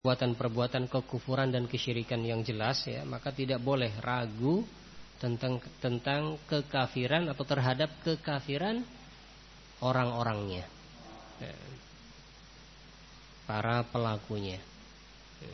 perbuatan kekufuran dan kesyirikan yang jelas, ya, maka tidak boleh ragu tentang kekafiran atau terhadap kekafiran orang-orangnya, ya, para pelakunya. Ya.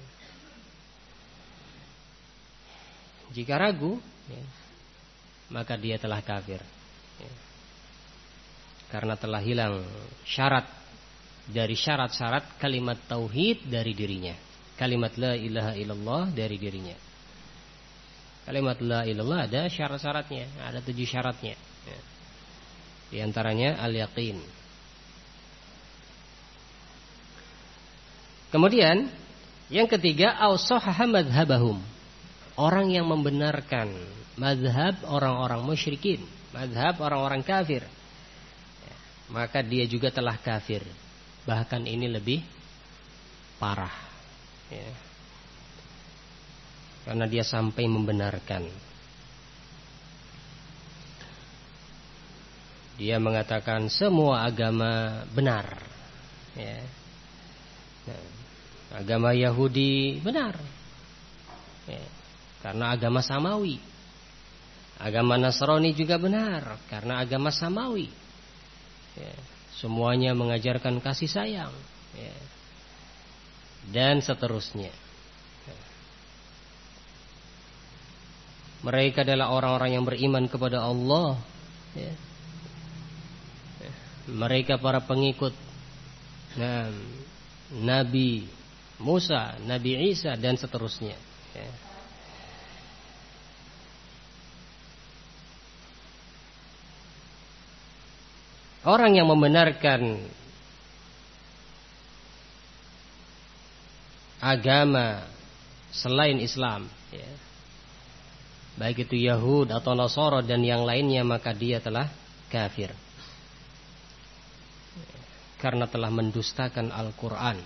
Jika ragu, ya, maka dia telah kafir, ya, karena telah hilang syarat dari syarat-syarat kalimat tauhid dari dirinya, kalimat la ilaha illallah dari dirinya. Kalimat la ilallah ada syarat-syaratnya, ada 7 syaratnya, ya. Di antaranya al-yaqin. Kemudian yang ketiga, awsahaha madhabahum, orang yang membenarkan mazhab orang-orang musyrikin, mazhab orang-orang kafir, ya, maka dia juga telah kafir. Bahkan ini lebih parah, ya, karena dia sampai membenarkan. Dia mengatakan semua agama benar, ya. Nah, agama Yahudi benar, ya, karena agama Samawi. Agama Nasrani juga benar karena agama Samawi, ya. Semuanya mengajarkan kasih sayang, ya, dan seterusnya. Mereka adalah orang-orang yang beriman kepada Allah, ya. Mereka para pengikut Nabi Musa, Nabi Isa, dan seterusnya, ya. Orang yang membenarkan agama selain Islam, ya, baik itu Yahud atau Nasara dan yang lainnya, maka dia telah kafir, karena telah mendustakan Al-Quran.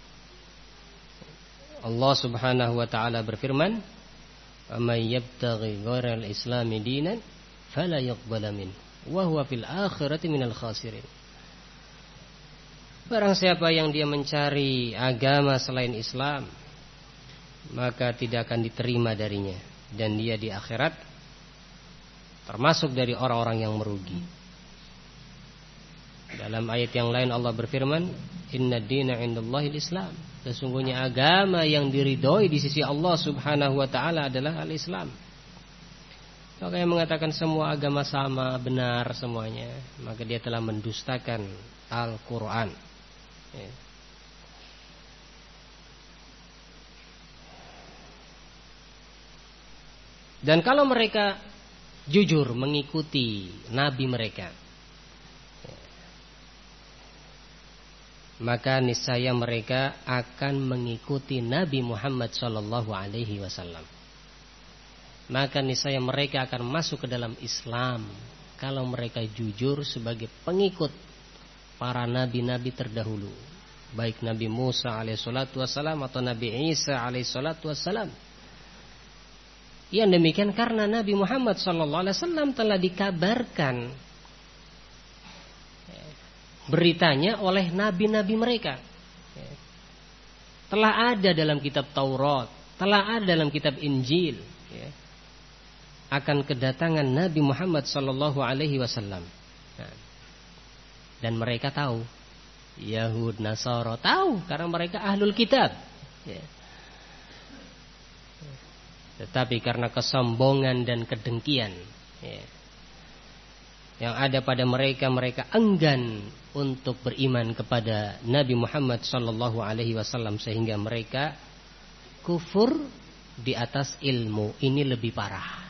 Allah subhanahu wa ta'ala berfirman, وَمَنْ يَبْتَغِي غَيْرَ الْإِسْلَامِ دِينًا فَلَا يُقْبَلَ مِنْهُ وَهُوَ فِي الْآخِرَةِ مِنَ الْخَاسِرِينَ. Barang siapa yang dia mencari agama selain Islam, maka tidak akan diterima darinya, dan dia di akhirat termasuk dari orang-orang yang merugi. Dalam ayat yang lain Allah berfirman, Inna dina indallahil Islam, sesungguhnya agama yang diridhoi di sisi Allah subhanahu wa ta'ala adalah al-Islam. Maka yang mengatakan semua agama sama, benar semuanya, maka dia telah mendustakan Al-Quran, ya. Dan kalau mereka jujur mengikuti Nabi mereka, ya, maka niscaya mereka akan mengikuti Nabi Muhammad SAW. Maka niscaya mereka akan masuk ke dalam Islam kalau mereka jujur sebagai pengikut para nabi-nabi terdahulu, baik Nabi Musa alaihissalatu wassalam atau Nabi Isa alaihissalatu wassalam. Yang demikian karena Nabi Muhammad sallallahu alaihi wasallam telah dikabarkan beritanya oleh nabi-nabi mereka. Telah ada dalam kitab Taurat, telah ada dalam kitab Injil, ya, akan kedatangan Nabi Muhammad sallallahu alaihi wasallam. Dan mereka tahu, Yahud, Nasara tahu karena mereka ahlul kitab, ya. Tetapi karena kesombongan dan kedengkian, ya, yang ada pada mereka, mereka enggan untuk beriman kepada Nabi Muhammad sallallahu alaihi wasallam, sehingga mereka kufur di atas ilmu. Ini lebih parah.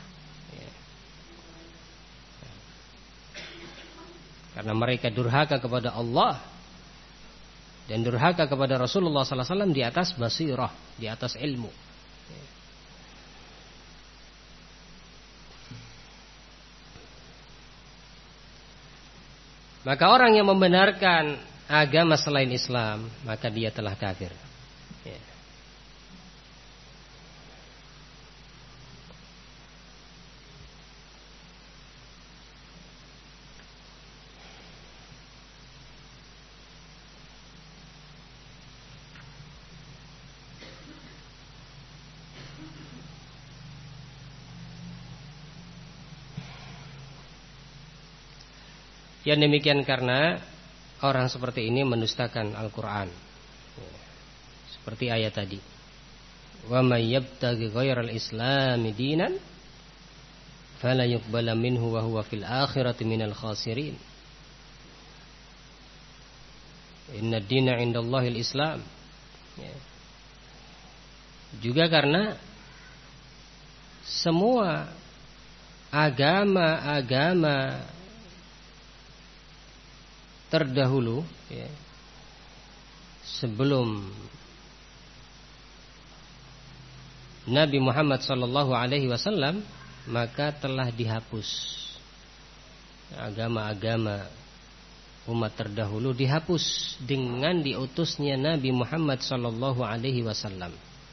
Karena mereka durhaka kepada Allah dan durhaka kepada Rasulullah sallallahu alaihi wasallam di atas basirah, di atas ilmu. Maka orang yang membenarkan agama selain Islam, maka dia telah kafir. Ya. Yang demikian karena orang seperti ini mendustakan Al-Quran, seperti ayat tadi, wa may yabtaghi ghairal islami dinan fala yuqbala minhu wa huwa fil akhirati minal khasirin. Inna dina indallahil islam. Juga karena semua agama-agama terdahulu, sebelum Nabi Muhammad sallallahu alaihi wasallam, maka telah dihapus. Agama-agama umat terdahulu dihapus dengan diutusnya Nabi Muhammad sallallahu alaihi wasallam.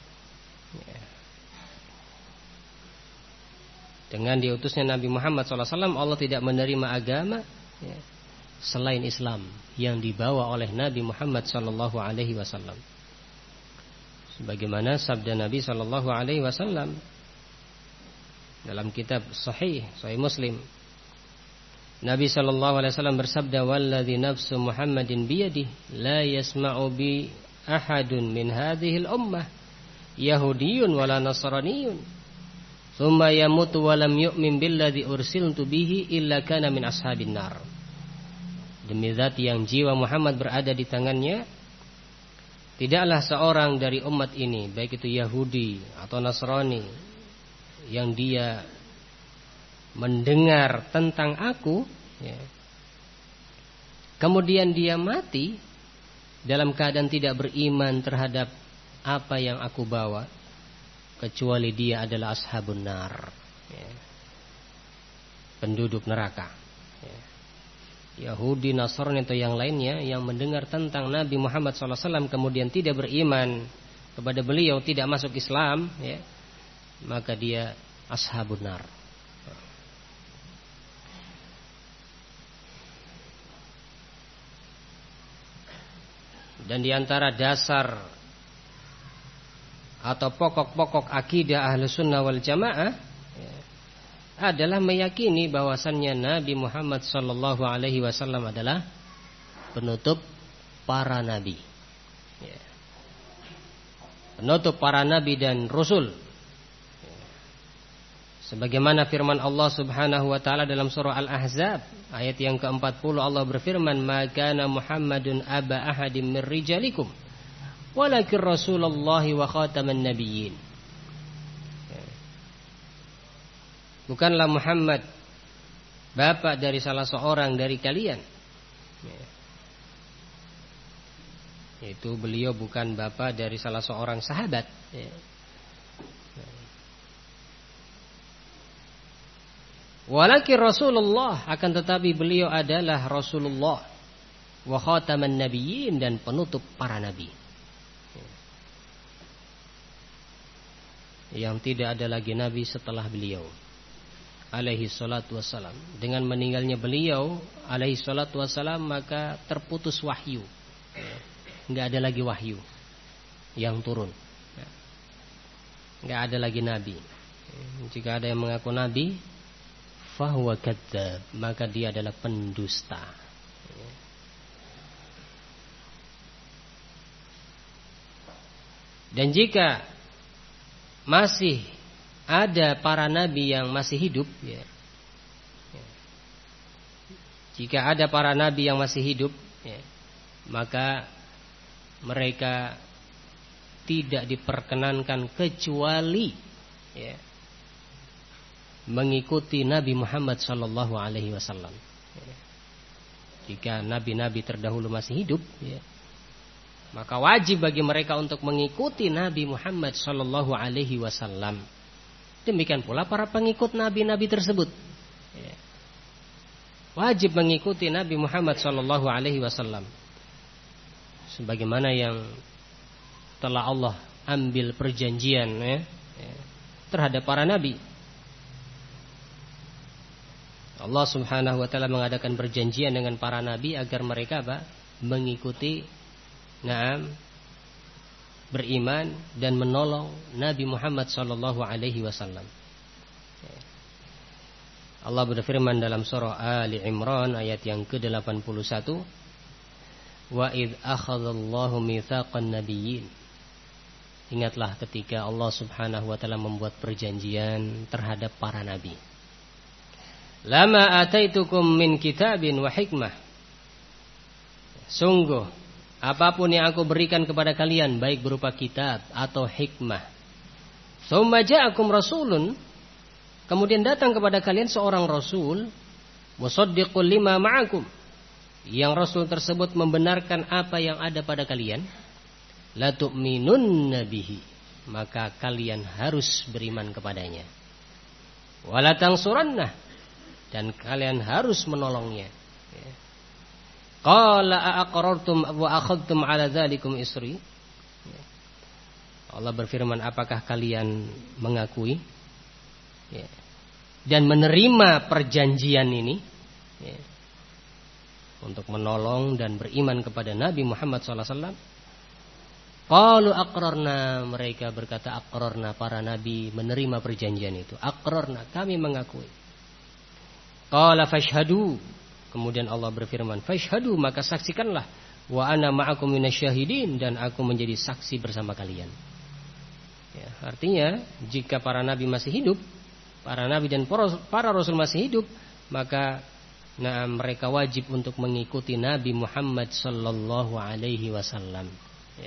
Dengan diutusnya Nabi Muhammad sallallahu alaihi wasallam, Allah tidak menerima agama selain Islam yang dibawa oleh Nabi Muhammad sallallahu alaihi wasallam. Sebagaimana sabda Nabi sallallahu alaihi wasallam dalam kitab Sahih Muslim, Nabi sallallahu alaihi wasallam bersabda, "Walladzi nafsu Muhammadin biyadihi la yasma'u bi ahadun min hadhil ummah yahudiyyun wala nasraniyyun thumma yamutu wa lam yu'min billadzi ursiltu bihi illa kana min ashabin nar." Demi zat yang jiwa Muhammad berada di tangannya, tidaklah seorang dari umat ini, baik itu Yahudi atau Nasrani, yang dia mendengar tentang aku, kemudian dia mati dalam keadaan tidak beriman terhadap apa yang aku bawa, kecuali dia adalah ashabun nar, penduduk neraka. Yahudi, Nasrani atau yang lainnya yang mendengar tentang Nabi Muhammad SAW kemudian tidak beriman kepada beliau, tidak masuk Islam, maka dia ashabun nar. Dan di antara dasar atau pokok-pokok akidah Ahlus Sunnah wal Jamaah adalah meyakini bahwasannya Nabi Muhammad sallallahu alaihi wasallam adalah penutup para nabi. Penutup para nabi dan rasul. Sebagaimana firman Allah Subhanahu wa taala dalam surah Al-Ahzab ayat yang ke-40, Allah berfirman, "Ma kana Muhammadun aba ahadin min rijalikum walakin Rasulullah wa khataman nabiyyin." Bukanlah Muhammad bapak dari salah seorang dari kalian. Yaitu beliau bukan bapak dari salah seorang sahabat. Walakin Rasulullah, akan tetapi beliau adalah Rasulullah, wa khataman nabiyyin, dan penutup para nabi. Yang tidak ada lagi nabi setelah beliau alaihi salatu wassalam. Dengan meninggalnya beliau alaihi salatu wassalam, maka terputus wahyu. Enggak ada lagi wahyu yang turun. Enggak ada lagi nabi. Jika ada yang mengaku nabi, fahuwa kadzdzab, maka dia adalah pendusta. Dan jika masih ada para nabi yang masih hidup, jika ada para nabi yang masih hidup, maka mereka tidak diperkenankan kecuali mengikuti Nabi Muhammad sallallahu alaihi wasallam. Jika nabi-nabi terdahulu masih hidup, maka wajib bagi mereka untuk mengikuti Nabi Muhammad sallallahu alaihi wasallam. Demikian pula para pengikut nabi-nabi tersebut, wajib mengikuti Nabi Muhammad sallallahu alaihi wasallam sebagaimana yang telah Allah ambil perjanjian terhadap para nabi. Allah Subhanahu wa taala mengadakan perjanjian dengan para nabi agar mereka mengikuti, beriman dan menolong Nabi Muhammad sallallahu alaihi wasallam. Allah berfirman dalam surah Ali Imran ayat yang ke-81, wa idh akhadallahu mitsaqan nabiyyin. Ingatlah ketika Allah Subhanahu wa taala membuat perjanjian terhadap para nabi. Lama ataitukum min kitabin wa hikmah. Sungguh apapun yang aku berikan kepada kalian, baik berupa kitab atau hikmah. Tsumma ja'akum rasulun, kemudian datang kepada kalian seorang rasul, musaddiqul lima ma'akum, yang rasul tersebut membenarkan apa yang ada pada kalian, la tu'minunna bihi, maka kalian harus beriman kepadanya. Wala tansurannah, dan kalian harus menolongnya. Qala aqrartum wa akhadtum ala dzalikum isri. Allah berfirman, apakah kalian mengakui dan menerima perjanjian ini untuk menolong dan beriman kepada Nabi Muhammad SAW? Qalu aqrarna, mereka berkata aqrarna, para nabi menerima perjanjian itu. Aqrarna, kami mengakui. Qala fashhadu, kemudian Allah berfirman, fashhadu, maka saksikanlah, wa ana ma'akum minasyahidin, dan aku menjadi saksi bersama kalian. Ya, artinya jika para nabi masih hidup, para nabi dan para rasul masih hidup, maka mereka wajib untuk mengikuti Nabi Muhammad sallallahu alaihi wasallam. Ya.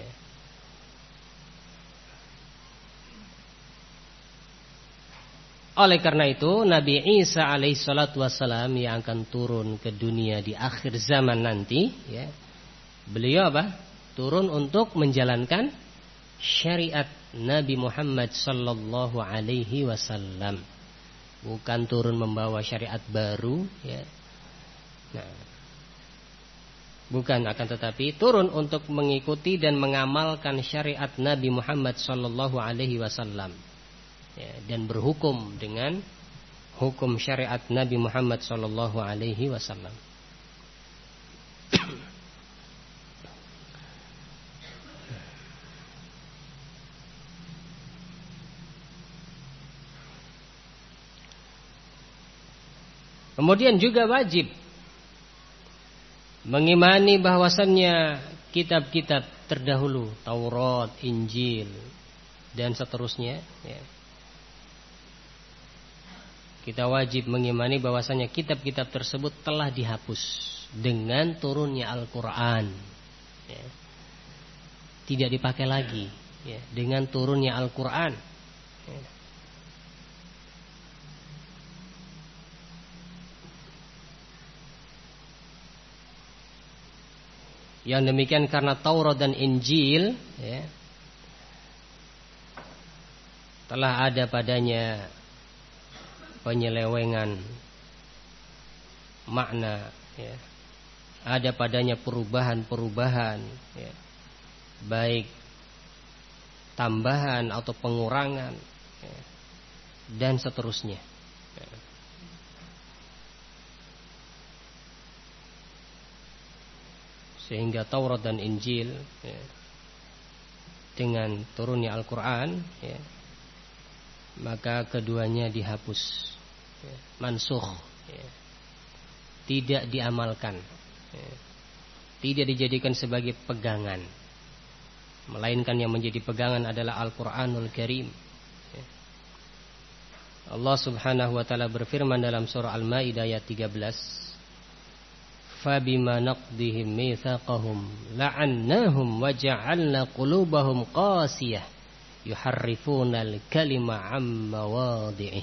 Oleh karena itu Nabi Isa alaihi salatu wassalam yang akan turun ke dunia di akhir zaman nanti, ya, beliau apa? Turun untuk menjalankan syariat Nabi Muhammad sallallahu alaihi wasallam. Bukan turun membawa syariat baru, ya. Nah, bukan, akan tetapi turun untuk mengikuti dan mengamalkan syariat Nabi Muhammad sallallahu alaihi wasallam. Ya, dan berhukum dengan hukum syariat Nabi Muhammad sallallahu alaihi wasallam. Kemudian juga wajib mengimani bahwasannya kitab-kitab terdahulu, Taurat, Injil, dan seterusnya, ya. Kita wajib mengimani bahwasannya kitab-kitab tersebut telah dihapus dengan turunnya Al-Quran, ya. Tidak dipakai lagi, ya, dengan turunnya Al-Quran, ya. Yang demikian karena Taurat dan Injil, ya, telah ada padanya penyelewengan makna, ya. Ada padanya perubahan-perubahan, ya, baik tambahan atau pengurangan, ya, dan seterusnya, ya. Sehingga Taurat dan Injil, ya, dengan turunnya Al-Quran, ya, maka keduanya dihapus, ya, mansukh, ya, tidak diamalkan, ya, tidak dijadikan sebagai pegangan, melainkan yang menjadi pegangan adalah Al-Quranul Karim, ya. Allah Subhanahu wa ta'ala berfirman dalam surah Al-Maidah ayat 13, fabima naqdihim mitsaqahum la'annahum wa ja'alna qulubahum qasiyah yuharrifunal kalima 'an mawadhi'ih.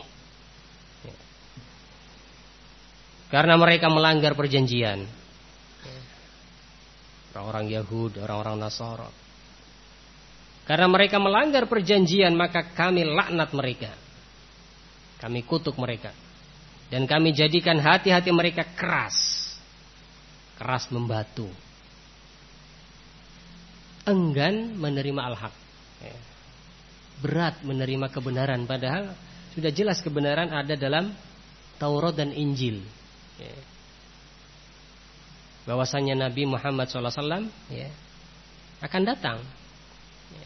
Karena mereka melanggar perjanjian, orang-orang Yahud, orang-orang Nasara. Karena mereka melanggar perjanjian, maka kami laknat mereka, kami kutuk mereka, dan kami jadikan hati-hati mereka keras membatu, enggan menerima al-haq, ya, berat menerima kebenaran, padahal sudah jelas kebenaran ada dalam Taurat dan Injil, ya, bahwasanya Nabi Muhammad SAW, ya, akan datang, ya,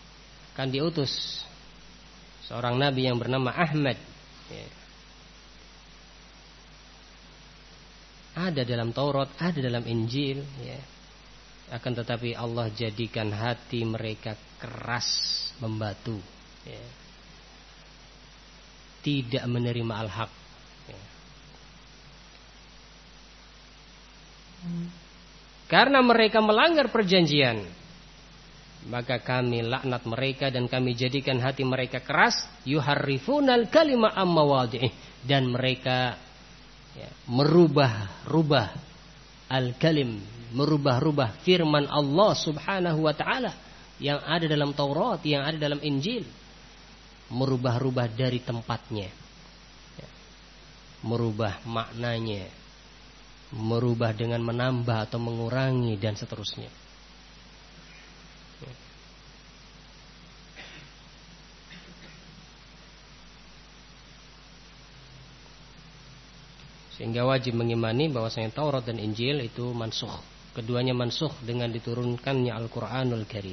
akan diutus seorang nabi yang bernama Ahmad, ya. ada dalam Taurat, ada dalam Injil, ya. Akan tetapi Allah jadikan hati mereka keras membatu, ya. Tidak menerima al-haq, ya. Karena mereka melanggar perjanjian, maka kami laknat mereka dan kami jadikan hati mereka keras, yuharrifunal kalima amma mawadhi'ih, dan mereka, ya, merubah-rubah al-kalim, merubah-rubah firman Allah Subhanahu wa taala yang ada dalam Taurat, yang ada dalam Injil, merubah-rubah dari tempatnya, ya, merubah maknanya, merubah dengan menambah atau mengurangi dan seterusnya. Sehingga wajib mengimani bahwasanya Taurat dan Injil itu mansukh. Keduanya mansukh dengan diturunkannya Al-Qur'anul Karim.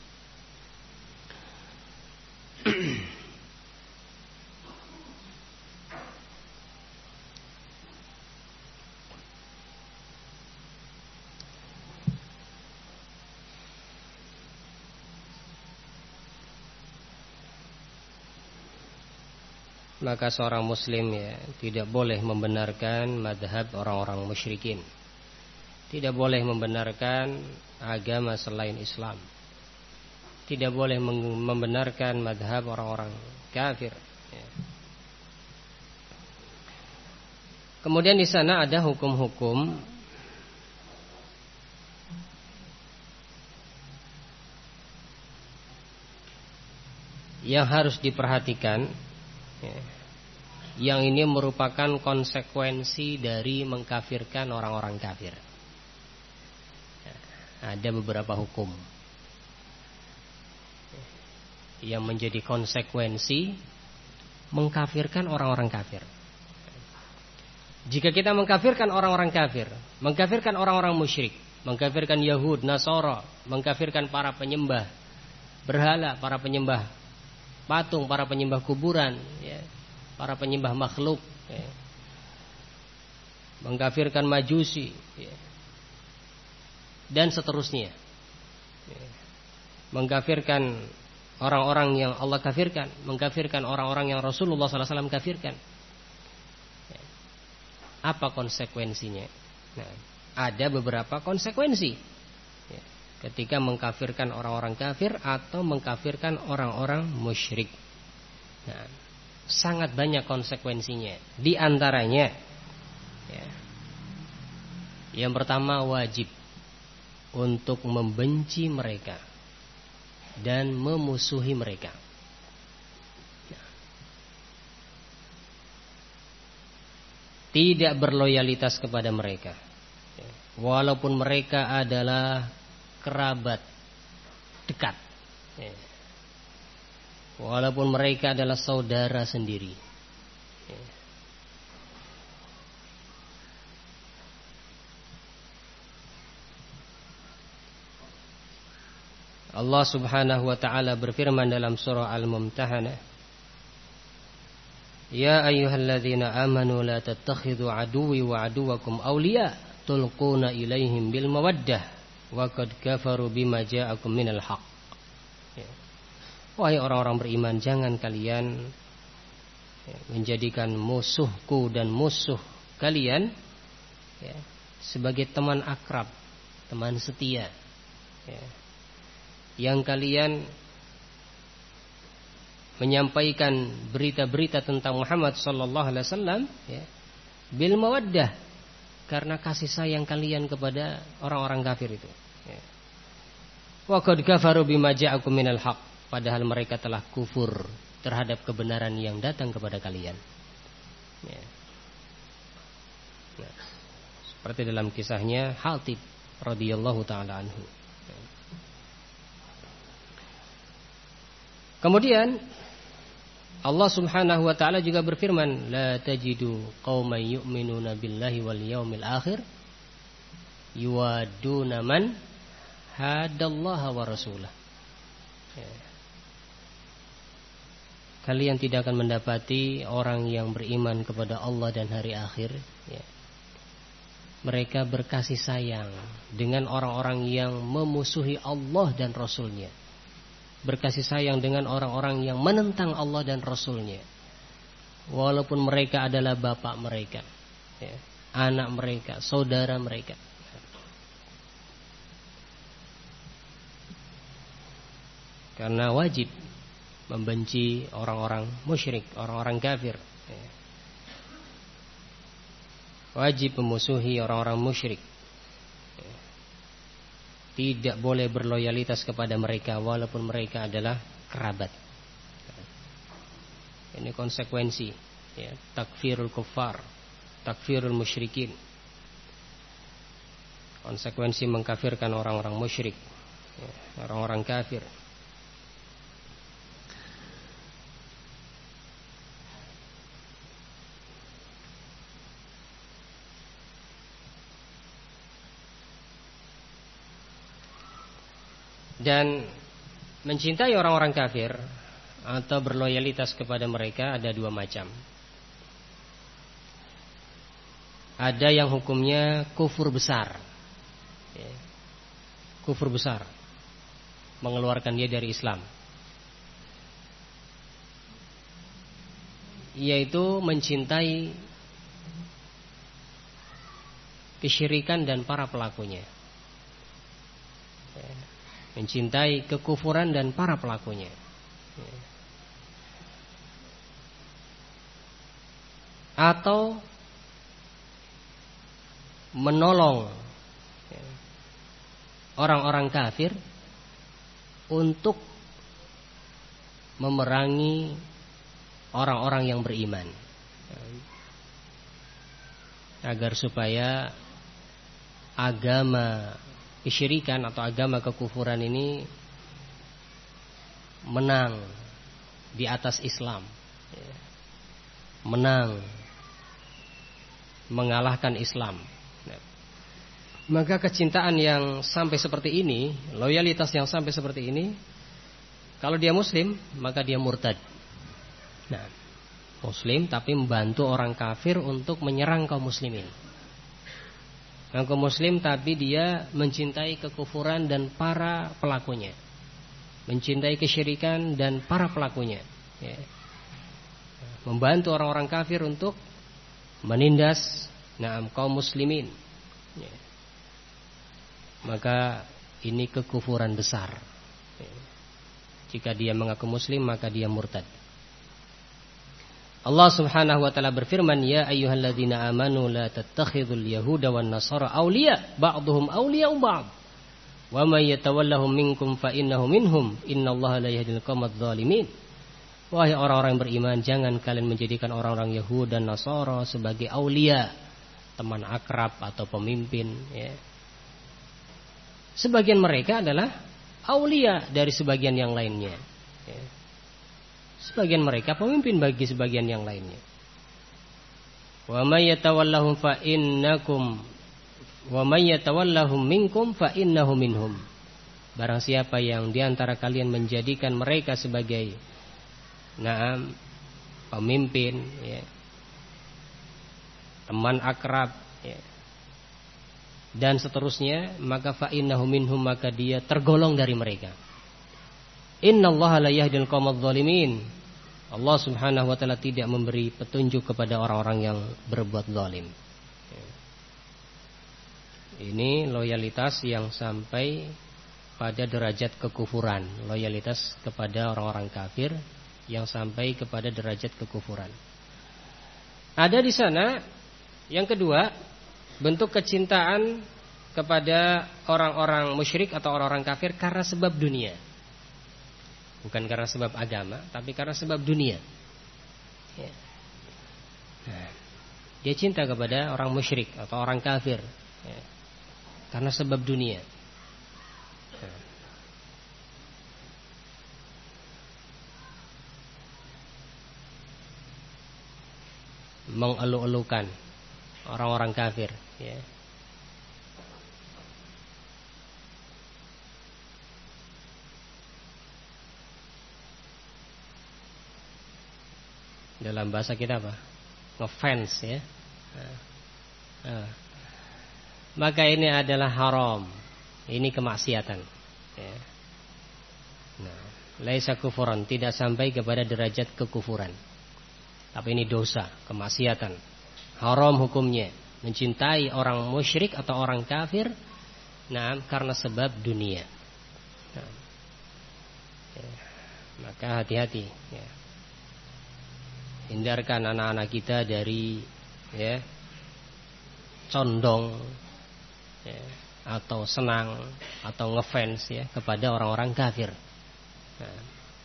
Maka seorang muslim, ya, tidak boleh membenarkan madhab orang-orang musyrikin, tidak boleh membenarkan agama selain Islam, tidak boleh membenarkan madhab orang-orang kafir, ya. Kemudian di sana ada hukum-hukum yang harus diperhatikan, ya. Yang ini merupakan konsekuensi dari mengkafirkan orang-orang kafir. Ada beberapa hukum yang menjadi konsekuensi mengkafirkan orang-orang kafir. Jika kita mengkafirkan orang-orang kafir, mengkafirkan orang-orang musyrik, mengkafirkan Yahud, Nasara, mengkafirkan para penyembah berhala, para penyembah patung, para penyembah kuburan, ya, para penyembah makhluk, ya, mengkafirkan Majusi, ya, dan seterusnya, ya, mengkafirkan orang-orang yang Allah kafirkan, mengkafirkan orang-orang yang Rasulullah SAW kafirkan. Ya. Apa konsekuensinya? Nah, ada beberapa konsekuensi, ya, ketika mengkafirkan orang-orang kafir atau mengkafirkan orang-orang musyrik. Nah, sangat banyak konsekuensinya. Di antaranya, ya, yang pertama, wajib untuk membenci mereka dan memusuhi mereka. Tidak berloyalitas kepada mereka, walaupun mereka adalah kerabat dekat, walaupun mereka adalah saudara sendiri. Allah Subhanahu wa ta'ala berfirman dalam surah Al-Mumtahanah, Ya ayyuhalladzina amanu la tattakhidhu aduwwi wa aduwakum awliya tulquna ilaihim bil mawaddah wa qad kafaru bima ja'akum minal haqq. Wahai orang-orang beriman, jangan kalian menjadikan musuhku dan musuh kalian, ya, sebagai teman akrab, teman setia, ya, yang kalian menyampaikan berita-berita tentang Muhammad sallallahu alaihi wasallam, ya, bil mawaddah, karena kasih sayang kalian kepada orang-orang kafir itu, ya. Wa qad kafaru bima ja'akum minal haqq, padahal mereka telah kufur terhadap kebenaran yang datang kepada kalian, ya. Nah, seperti dalam kisahnya Hatib radhiyallahu taala anhu. Kemudian Allah Subhanahu wa ta'ala juga berfirman, La tajidu qauman yu'minuna billahi wal yawmil akhir yuwaduna man hadallaha wa rasulah. Ya. Kalian tidak akan mendapati orang yang beriman kepada Allah dan hari akhir, ya, mereka berkasih sayang dengan orang-orang yang memusuhi Allah dan Rasulnya, berkasih sayang dengan orang-orang yang menentang Allah dan Rasulnya, walaupun mereka adalah bapak mereka, ya, anak mereka, saudara mereka. Karena wajib membenci orang-orang musyrik, orang-orang kafir. Wajib memusuhi orang-orang musyrik. Tidak boleh berloyalitas kepada mereka walaupun mereka adalah kerabat. Ini konsekuensi, ya, takfirul kuffar, takfirul musyrikin. Konsekuensi mengkafirkan orang-orang musyrik, ya, orang-orang kafir. Dan mencintai orang-orang kafir atau berloyalitas kepada mereka ada dua macam. Ada yang hukumnya kufur besar, ya, kufur besar, mengeluarkan dia dari Islam, yaitu mencintai kesyirikan dan para pelakunya, ya, mencintai kekufuran dan para pelakunya. Atau menolong orang-orang kafir untuk memerangi orang-orang yang beriman, agar supaya agama kesyirikan atau agama kekufuran ini menang di atas Islam, menang, mengalahkan Islam. Maka kecintaan yang sampai seperti ini, loyalitas yang sampai seperti ini, kalau dia muslim maka dia murtad. Nah, muslim tapi membantu orang kafir untuk menyerang kaum muslimin. Kaum muslim tapi dia mencintai kekufuran dan para pelakunya, mencintai kesyirikan dan para pelakunya, ya. Membantu orang-orang kafir untuk menindas kaum muslimin, ya. Maka ini kekufuran besar, ya. Jika dia mengaku muslim maka dia murtad. Allah Subhanahu wa taala berfirman, ya ayyuhalladzina amanu la tattakhidul yahuda wan nasara awliya ba'dhum awliya'u ba'd wa may yatawallahum minkum fa innahu minhum innallaha la yahdil qaumadz zalimin. Wahai orang-orang yang beriman, jangan kalian menjadikan orang-orang Yahudi dan Nasara sebagai aulia, teman akrab atau pemimpin, ya. Sebagian mereka adalah aulia dari sebagian yang lainnya, ya. Sebagian mereka pemimpin bagi sebagian yang lainnya. Wa may yatawallahum fa innakum wa may yatawallahum minkum fa innahu minhum. Barang siapa yang di antara kalian menjadikan mereka sebagai pemimpin, ya, teman akrab, ya, dan seterusnya, maka fa innahu minhum, maka dia tergolong dari mereka. Innallaha la yahdil qaumadz zalimin. Allah Subhanahu wa taala tidak memberi petunjuk kepada orang-orang yang berbuat zalim. Ini loyalitas yang sampai pada derajat kekufuran, loyalitas kepada orang-orang kafir yang sampai kepada derajat kekufuran. Ada di sana yang kedua, bentuk kecintaan kepada orang-orang musyrik atau orang-orang kafir karena sebab dunia. Bukan karena sebab agama, tapi karena sebab dunia, ya. Nah, dia cinta kepada orang musyrik atau orang kafir, ya, karena sebab dunia. Nah. Mengeluh-elukan orang-orang kafir, ya. Dalam bahasa kita apa? Ngefans, ya. maka ini adalah haram. Ini kemaksiatan. Ya. Nah, laisa kufuran, tidak sampai kepada derajat kekufuran. Tapi ini dosa, kemaksiatan. Haram hukumnya mencintai orang musyrik atau orang kafir. Nah, karena sebab dunia. Nah, ya. Maka hati-hati. Ya. Hindarkan anak-anak kita dari ya, condong ya, atau senang atau ngefans ya kepada orang-orang kafir. Nah,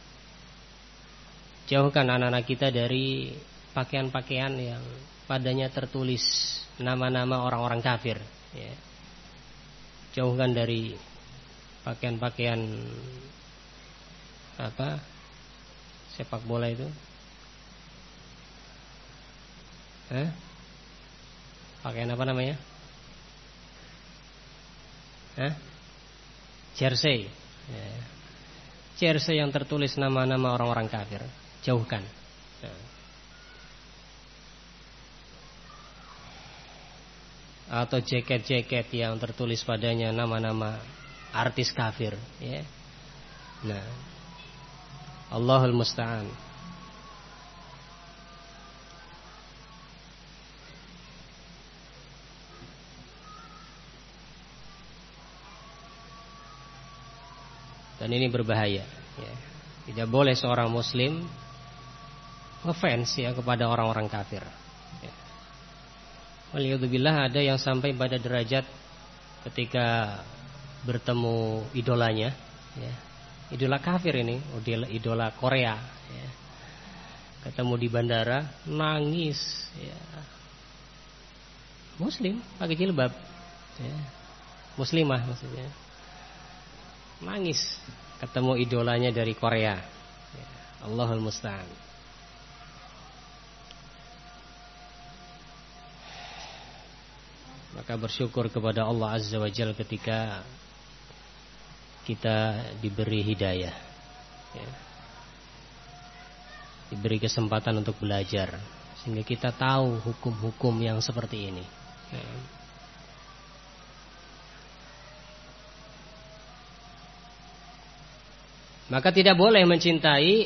jauhkan anak-anak kita dari pakaian-pakaian yang padanya tertulis nama-nama orang-orang kafir ya. Jauhkan dari pakaian-pakaian apa sepak bola itu, pakaian apa namanya? Jersey ya. Jersey yang tertulis nama-nama orang-orang kafir, jauhkan ya. Atau jaket-jaket yang tertulis padanya nama-nama artis kafir ya. Nah, Allahul musta'an. Dan ini berbahaya ya. Tidak boleh seorang muslim ngefans ya kepada orang-orang kafir ya. Waliyadzubillah, ada yang sampai pada derajat ketika bertemu idolanya ya. Idola kafir ini, idola Korea ya. Ketemu di bandara, nangis ya. Muslim pakai jilbab ya. Muslimah maksudnya, nangis ketemu idolanya dari Korea ya. Allahul musta'an. Maka bersyukur kepada Allah Azza wa Jalla ketika kita diberi hidayah ya. Diberi kesempatan untuk belajar sehingga kita tahu hukum-hukum yang seperti ini ya. Maka tidak boleh mencintai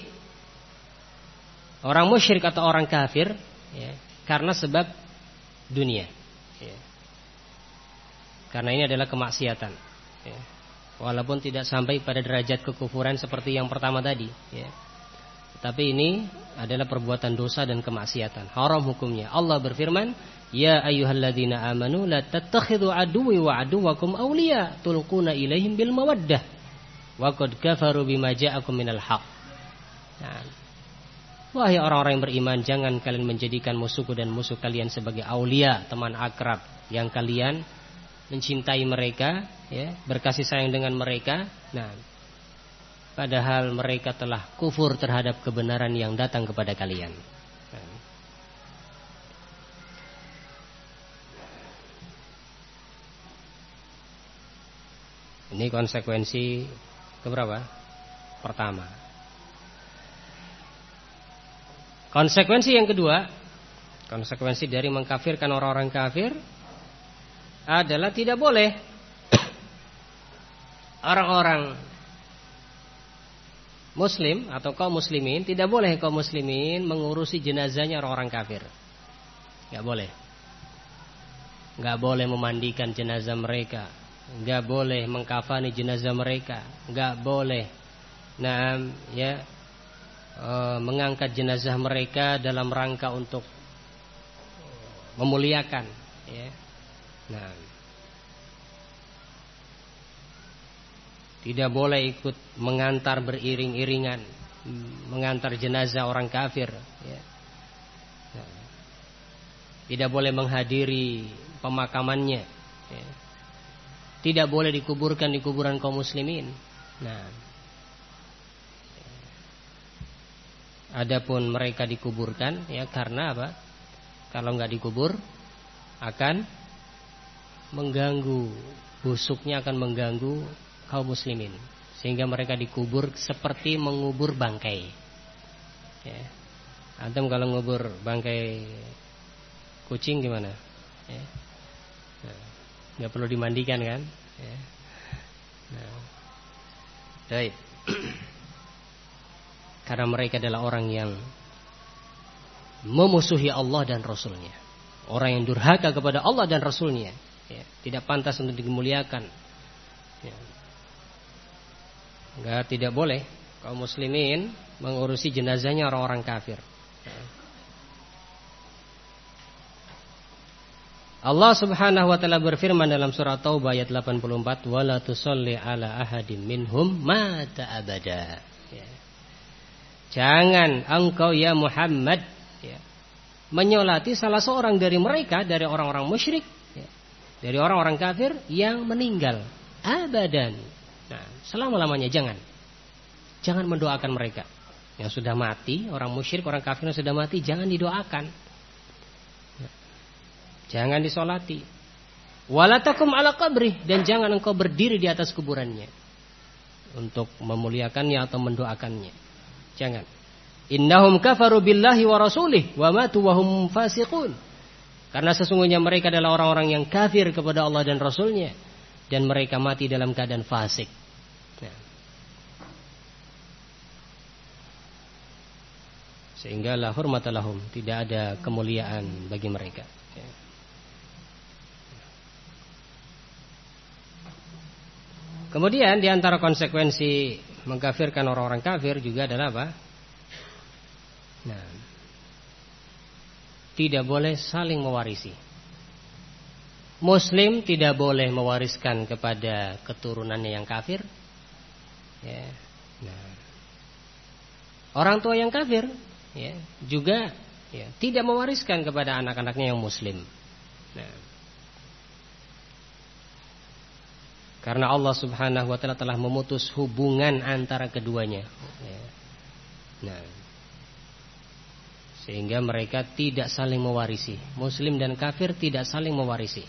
orang musyrik atau orang kafir ya, karena sebab dunia ya. Karena ini adalah kemaksiatan ya. Walaupun tidak sampai pada derajat kekufuran seperti yang pertama tadi ya. Tapi ini adalah perbuatan dosa dan kemaksiatan, haram hukumnya. Allah berfirman, ya ayyuhalladzina amanu la tattakhidhu aduwwi wa aduwwakum awliya tulquna ilaihim bil mawaddah wa qad kafaru bima ja'akum minal haq. Nah, wahai orang-orang yang beriman, jangan kalian menjadikan musuhku dan musuh kalian sebagai aulia, teman akrab yang kalian mencintai mereka ya, berkasih sayang dengan mereka. Nah, padahal mereka telah kufur terhadap kebenaran yang datang kepada kalian. Nah, ini konsekuensi keberapa? Pertama. Konsekuensi yang kedua, konsekuensi dari mengkafirkan orang-orang kafir adalah tidak boleh orang-orang muslim atau kaum muslimin, tidak boleh kaum muslimin mengurusi jenazahnya orang-orang kafir. Gak boleh. Gak boleh memandikan jenazah mereka, gak boleh mengkafani jenazah mereka, gak boleh mengangkat jenazah mereka dalam rangka untuk memuliakan ya. Nah, tidak boleh ikut mengantar beriring-iringan, mengantar jenazah orang kafir ya. Nah, tidak boleh menghadiri pemakamannya ya. Tidak boleh dikuburkan di kuburan kaum muslimin. Nah, adapun mereka dikuburkan ya, karena apa? Kalau nggak dikubur akan mengganggu, busuknya akan mengganggu kaum muslimin, sehingga mereka dikubur seperti mengubur bangkai ya. Antum kalau ngubur bangkai kucing gimana ya? Nah, nggak perlu dimandikan kan? Ya. Nah, baik. Karena mereka adalah orang yang memusuhi Allah dan Rasulnya, orang yang durhaka kepada Allah dan Rasulnya, ya, tidak pantas untuk dimuliakan. Ya. Tidak boleh kaum muslimin mengurusi jenazahnya orang-orang kafir. Ya. Allah Subhanahu wa taala berfirman dalam surah Taubah ayat 84, "Wala tusalli ala ahadim minhum mata abada." Ya. Jangan engkau ya Muhammad, ya, menyolati salah seorang dari mereka, dari orang-orang musyrik, ya, dari orang-orang kafir yang meninggal abadan. Nah, selama-lamanya jangan mendoakan mereka yang sudah mati, orang musyrik, orang kafir yang sudah mati, jangan didoakan. Jangan disolati. Walatakum ala qabri, dan jangan engkau berdiri di atas kuburannya untuk memuliakannya atau mendoakannya. Jangan. Innahum kafaru billahi wa rasulih wa matu wa hum fasiqun. Karena sesungguhnya mereka adalah orang-orang yang kafir kepada Allah dan Rasulnya, dan mereka mati dalam keadaan fasik. Nah. Sehingga la hurmata lahum, tidak ada kemuliaan bagi mereka. Ya. Kemudian di antara konsekuensi mengkafirkan orang-orang kafir juga adalah apa? Nah, tidak boleh saling mewarisi. Muslim tidak boleh mewariskan kepada keturunannya yang kafir. Ya. Nah, orang tua yang kafir, ya, juga, ya, tidak mewariskan kepada anak-anaknya yang Muslim. Nah, karena Allah Subhanahu wa taala telah memutus hubungan antara keduanya. Ya. Nah, sehingga mereka tidak saling mewarisi. Muslim dan kafir tidak saling mewarisi.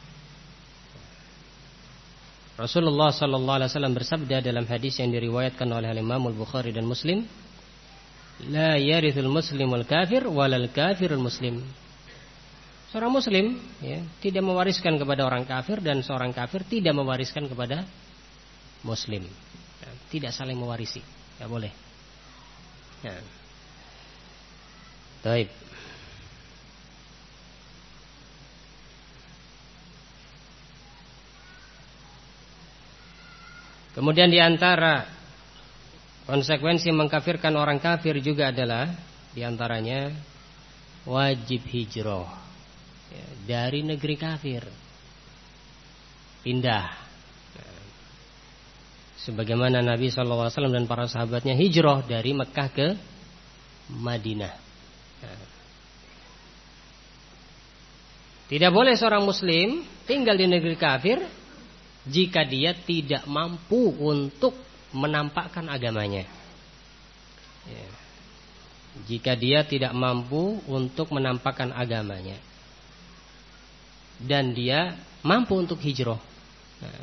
Rasulullah sallallahu alaihi wasallam bersabda dalam hadis yang diriwayatkan oleh Imam Al-Bukhari dan Muslim, "La yarithul muslimul kafir walal kafirul muslim." Seorang muslim, ya, tidak mewariskan kepada orang kafir, dan seorang kafir tidak mewariskan kepada muslim. Ya, tidak saling mewarisi, tidak boleh. Ya. Baik. Kemudian di antara konsekuensi mengkafirkan orang kafir juga adalah di antaranya wajib hijrah, ya, dari negeri kafir, pindah. Nah, sebagaimana Nabi SAW dan para sahabatnya hijrah dari Mekah ke Madinah. Nah, tidak boleh seorang muslim tinggal di negeri kafir jika dia tidak mampu untuk menampakkan agamanya. Ya. Jika dia tidak mampu untuk menampakkan agamanya, dan dia mampu untuk hijrah. Nah,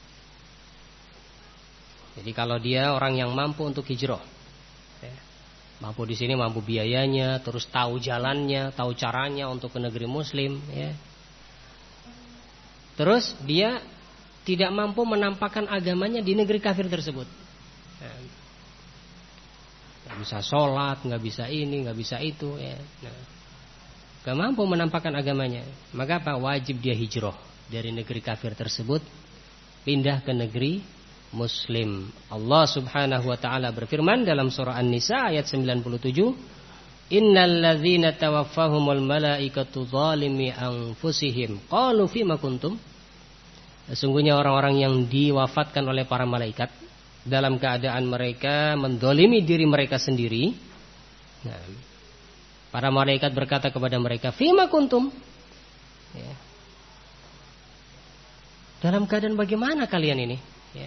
jadi kalau dia orang yang mampu untuk hijrah, ya, mampu di sini, mampu biayanya, terus tahu jalannya, tahu caranya untuk ke negeri Muslim, ya. Terus dia tidak mampu menampakkan agamanya di negeri kafir tersebut. Ya. Nggak bisa sholat, nggak bisa ini, nggak bisa itu, ya. Nah, gak mampu menampakkan agamanya, maka apa? Wajib dia hijrah dari negeri kafir tersebut, pindah ke negeri Muslim. Allah Subhanahu wa taala berfirman dalam surah An-Nisa ayat 97, "Innal ladzina tawaffahumul malaikatu zalimi anfusihim qalu fima kuntum." Sesungguhnya orang-orang yang diwafatkan oleh para malaikat dalam keadaan mereka mendolimi diri mereka sendiri. Nah, para malaikat berkata kepada mereka, "Fima kuntum?" Ya. Dalam keadaan bagaimana kalian ini? Ya.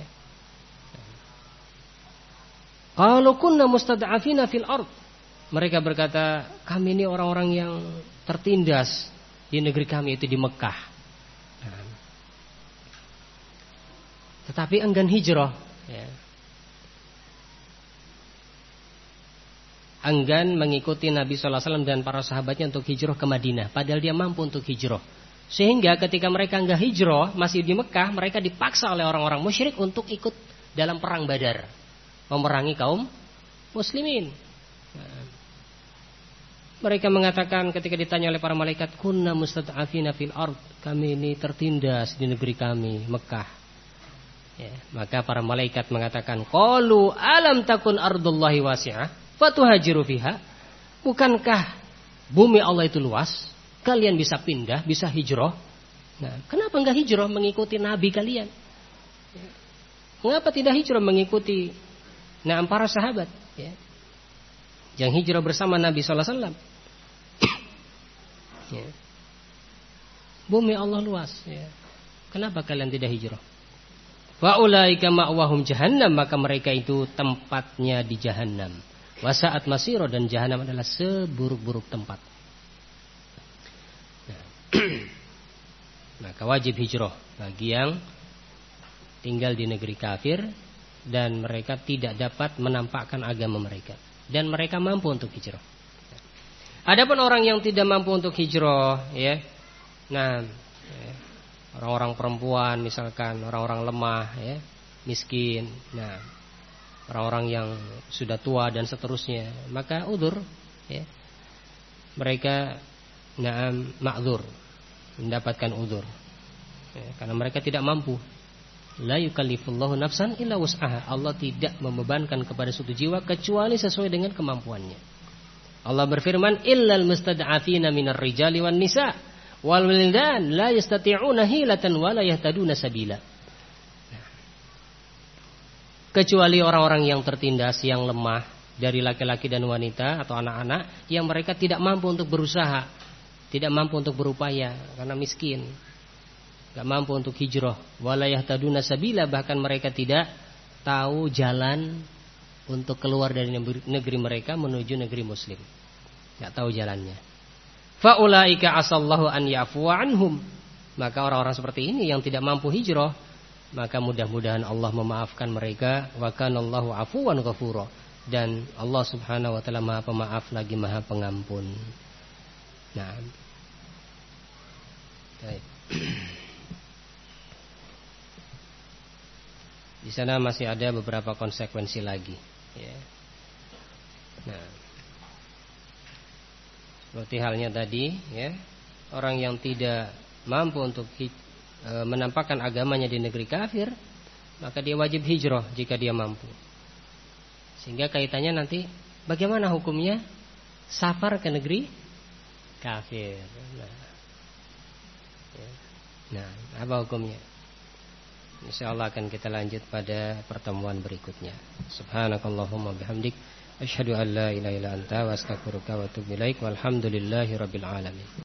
Qalu kunna mustad'afina fil ard. Mereka berkata, kami ini orang-orang yang tertindas di negeri kami, itu di Mekah. Nah, tetapi enggan hijrah, ya. Enggan mengikuti Nabi sallallahu alaihi wasallam dan para sahabatnya untuk hijrah ke Madinah, padahal dia mampu untuk hijrah. Sehingga ketika mereka enggak hijrah, masih di Mekah, mereka dipaksa oleh orang-orang musyrik untuk ikut dalam perang Badar, memerangi kaum muslimin. Mereka mengatakan ketika ditanya oleh para malaikat, kunna mustad'afina fil ard, kami ini tertindas di negeri kami, Mekah. Ya, maka para malaikat mengatakan, qalu alam takun ardullahi wasi'ah fatuhajiru fiha. Bukankah bumi Allah itu luas? Kalian bisa pindah, bisa hijrah. Nah, kenapa enggak hijrah mengikuti nabi kalian? Mengapa tidak hijrah mengikuti para sahabat? Ya. Yang hijrah bersama Nabi sallallahu alaihi wasallam. Ya. Bumi Allah luas. Ya. Kenapa kalian tidak hijrah? Wa ulaika ma'wahum jahannam, maka mereka itu tempatnya di jahannam. Wa sa'at masira, dan jahannam adalah seburuk-buruk tempat. Maka wajib hijrah bagi yang tinggal di negeri kafir dan mereka tidak dapat menampakkan agama mereka, dan mereka mampu untuk hijrah. Adapun orang yang tidak mampu untuk hijrah, ya, orang-orang perempuan misalkan, orang-orang lemah, ya, miskin, orang-orang yang sudah tua dan seterusnya, maka udzur, ya, mereka ma'dzur, mendapatkan udzur, ya, karena mereka tidak mampu. La yukallifullahu nafsan illa wus'aha. Allah tidak membebankan kepada suatu jiwa kecuali sesuai dengan kemampuannya. Allah berfirman, illal mustad'afina minar rijali wan nisa wal wildan la yastati'una hilatan wa la yahtaduna sabila. Kecuali orang-orang yang tertindas, yang lemah dari laki-laki dan wanita atau anak-anak yang mereka tidak mampu untuk berusaha, tidak mampu untuk berupaya karena miskin, gak mampu untuk hijrah, wala yahtaduna sabila, bahkan mereka tidak tahu jalan untuk keluar dari negeri mereka menuju negeri muslim, gak tahu jalannya. Fa ulaika asallahu an ya'fuwa anhum, maka orang-orang seperti ini yang tidak mampu hijrah, maka mudah-mudahan Allah memaafkan mereka. Wa kanallahu afuwan ghafura, dan Allah Subhanahu wa taala Maha Pemaaf lagi Maha Pengampun. Nah, baik. Di sana masih ada beberapa konsekuensi lagi, ya. Nah, seperti halnya tadi, ya, orang yang tidak mampu untuk menampakkan agamanya di negeri kafir, maka dia wajib hijrah jika dia mampu. Sehingga kaitannya nanti bagaimana hukumnya safar ke negeri kafir. Nah, apa hukumnya? InsyaAllah akan kita lanjut pada pertemuan berikutnya. Subhanakallahumma bihamdik, asyhadu an la ilaha illa anta wa astaghfiruka wa atubu ilaik, walhamdulillahi rabbil alamin.